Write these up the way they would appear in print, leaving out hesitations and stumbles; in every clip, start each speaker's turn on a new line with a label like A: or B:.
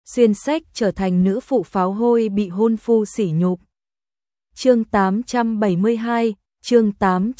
A: xuyên sách trở thành nữ phụ pháo hôi bị hôn phu sỉ nhục. Chương 872, chương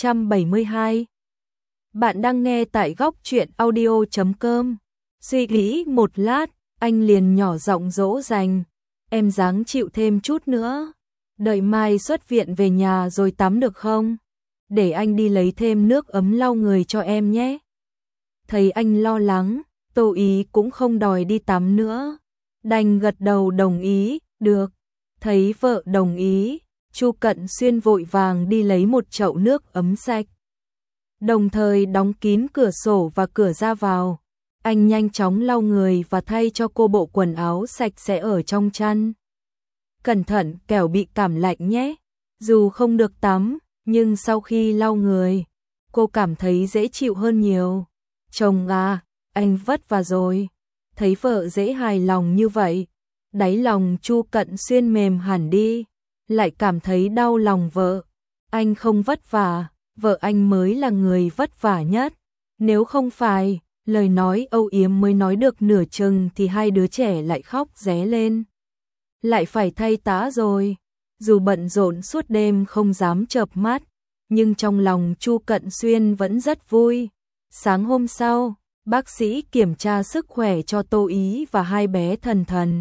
A: 872. Bạn đang nghe tại góc truyện audio.com. Suy nghĩ một lát, anh liền nhỏ giọng dỗ dành. Em ráng chịu thêm chút nữa. Đợi mai xuất viện về nhà rồi tắm được không? Để anh đi lấy thêm nước ấm lau người cho em nhé. Thấy anh lo lắng, Tô Ý cũng không đòi đi tắm nữa. Đành gật đầu đồng ý, được. Thấy vợ đồng ý, Chu Cận Xuyên vội vàng đi lấy một chậu nước ấm sạch. Đồng thời đóng kín cửa sổ và cửa ra vào. Anh nhanh chóng lau người và thay cho cô bộ quần áo sạch sẽ ở trong chăn. Cẩn thận kẻo bị cảm lạnh nhé. Dù không được tắm, nhưng sau khi lau người, cô cảm thấy dễ chịu hơn nhiều. Chồng à, anh vất vả rồi. Thấy vợ dễ hài lòng như vậy, đáy lòng Chu Cận Xuyên mềm hẳn đi, lại cảm thấy đau lòng vợ. Anh không vất vả, vợ anh mới là người vất vả nhất. Nếu không phải, lời nói âu yếm mới nói được nửa chừng thì hai đứa trẻ lại khóc ré lên. Lại phải thay tã rồi. Dù bận rộn suốt đêm không dám chợp mắt, nhưng trong lòng Chu Cận Xuyên vẫn rất vui. Sáng hôm sau, bác sĩ kiểm tra sức khỏe cho Tô Ý và hai bé Thần Thần.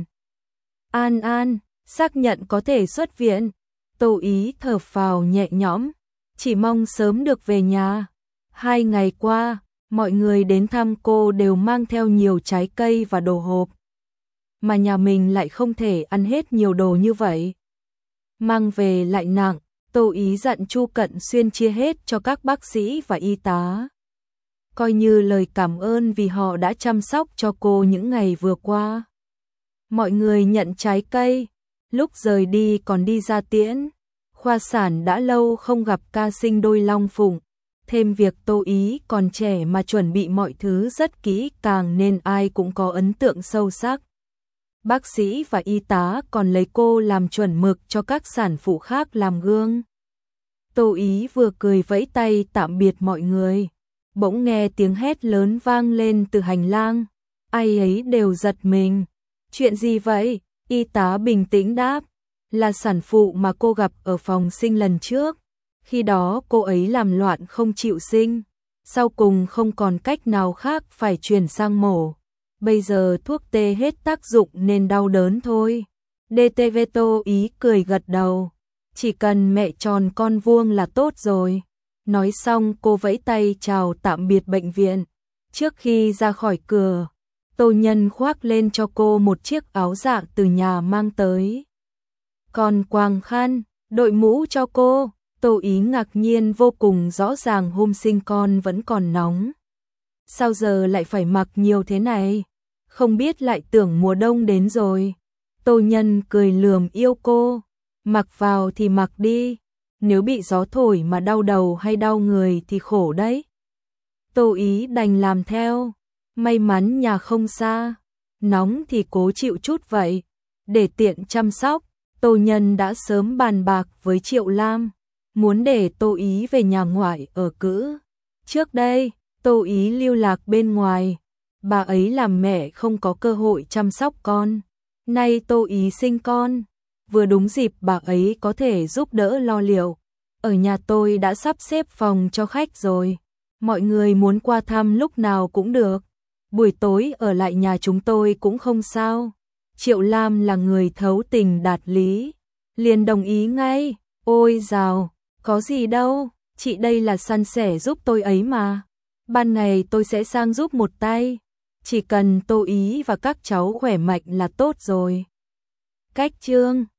A: An An, xác nhận có thể xuất viện. Tô Ý thở phào nhẹ nhõm, chỉ mong sớm được về nhà. 2 ngày qua, mọi người đến thăm cô đều mang theo nhiều trái cây và đồ hộp. Mà nhà mình lại không thể ăn hết nhiều đồ như vậy. Mang về lại nặng, Tô Ý dặn Chu Cận Xuyên chia hết cho các bác sĩ và y tá. Coi như lời cảm ơn vì họ đã chăm sóc cho cô những ngày vừa qua. Mọi người nhận trái cây, lúc rời đi còn đi ra tiễn. Khoa sản đã lâu không gặp ca sinh đôi Long Phụng, thêm việc Tô Ý còn trẻ mà chuẩn bị mọi thứ rất kỹ càng nên ai cũng có ấn tượng sâu sắc. Bác sĩ và y tá còn lấy cô làm chuẩn mực cho các sản phụ khác làm gương. Tô Ý vừa cười vẫy tay tạm biệt mọi người, bỗng nghe tiếng hét lớn vang lên từ hành lang. Ai ấy đều giật mình. Chuyện gì vậy? Y tá bình tĩnh đáp. Là sản phụ mà cô gặp ở phòng sinh lần trước. Khi đó cô ấy làm loạn không chịu sinh, sau cùng không còn cách nào khác phải chuyển sang mổ. Bây giờ thuốc tê hết tác dụng nên đau đớn thôi. DTV. Tô Ý cười gật đầu. Chỉ cần mẹ tròn con vuông là tốt rồi. Nói xong cô vẫy tay chào tạm biệt bệnh viện. Trước khi ra khỏi cửa, Tô Nhân khoác lên cho cô một chiếc áo dạ từ nhà mang tới. Còn quàng khăn, đội mũ cho cô. Tô Ý ngạc nhiên vô cùng, rõ ràng hôm sinh con vẫn còn nóng. Sao giờ lại phải mặc nhiều thế này? Không biết lại tưởng mùa đông đến rồi. Tô Nhân cười lườm yêu cô. Mặc vào thì mặc đi. Nếu bị gió thổi mà đau đầu hay đau người thì khổ đấy. Tô Ý đành làm theo. May mắn nhà không xa. Nóng thì cố chịu chút vậy. Để tiện chăm sóc, Tô Nhân đã sớm bàn bạc với Triệu Lam, muốn để Tô Ý về nhà ngoại ở cữ. Trước đây, Tô Ý lưu lạc bên ngoài, bà ấy làm mẹ không có cơ hội chăm sóc con. Nay Tô Ý sinh con, vừa đúng dịp bà ấy có thể giúp đỡ lo liệu. Ở nhà tôi đã sắp xếp phòng cho khách rồi, mọi người muốn qua thăm lúc nào cũng được. Buổi tối ở lại nhà chúng tôi cũng không sao. Triệu Lam là người thấu tình đạt lý, liền đồng ý ngay. Ôi dào, có gì đâu, chị đây là san sẻ giúp tôi ấy mà. Ban ngày tôi sẽ sang giúp một tay. Chỉ cần Tô Ý và các cháu khỏe mạnh là tốt rồi. Cách chương